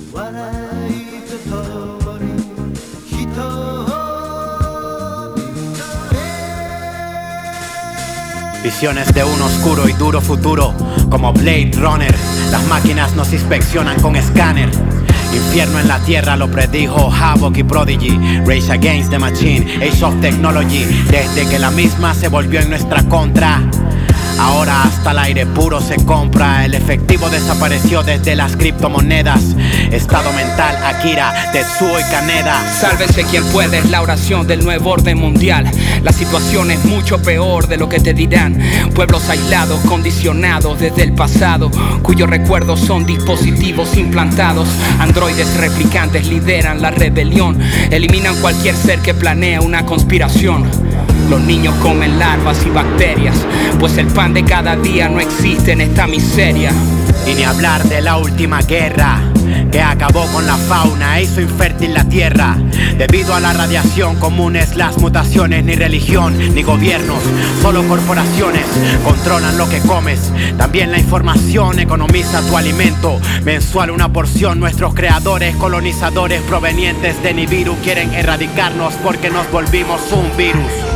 Visiones de un oscuro y duro futuro, como Blade Runner. Las máquinas nos inspeccionan con escáner. Infierno en la tierra lo predijo Havoc y Prodigy. Rage Against the Machine, Age of Technology. Desde que la misma se volvió en nuestra contra, ahora hasta el aire puro se compra. El efectivo desapareció desde las criptomonedas. Estado mental, Akira, Tetsuo y Kaneda. Sálvese quien puede, es la oración del nuevo orden mundial. La situación es mucho peor de lo que te dirán. Pueblos aislados, condicionados desde el pasado, cuyos recuerdos son dispositivos implantados. Androides replicantes lideran la rebelión. Eliminan cualquier ser que planea una conspiración. Los niños comen larvas y bacterias, pues el pan de cada día no existe en esta miseria. Y ni hablar de la última guerra, que acabó con la fauna e hizo infértil la tierra. Debido a la radiación comunes, las mutaciones, ni religión ni gobiernos, solo corporaciones controlan lo que comes. También la información economiza tu alimento. Mensual una porción, nuestros creadores, colonizadores provenientes de Nibiru quieren erradicarnos porque nos volvimos un virus.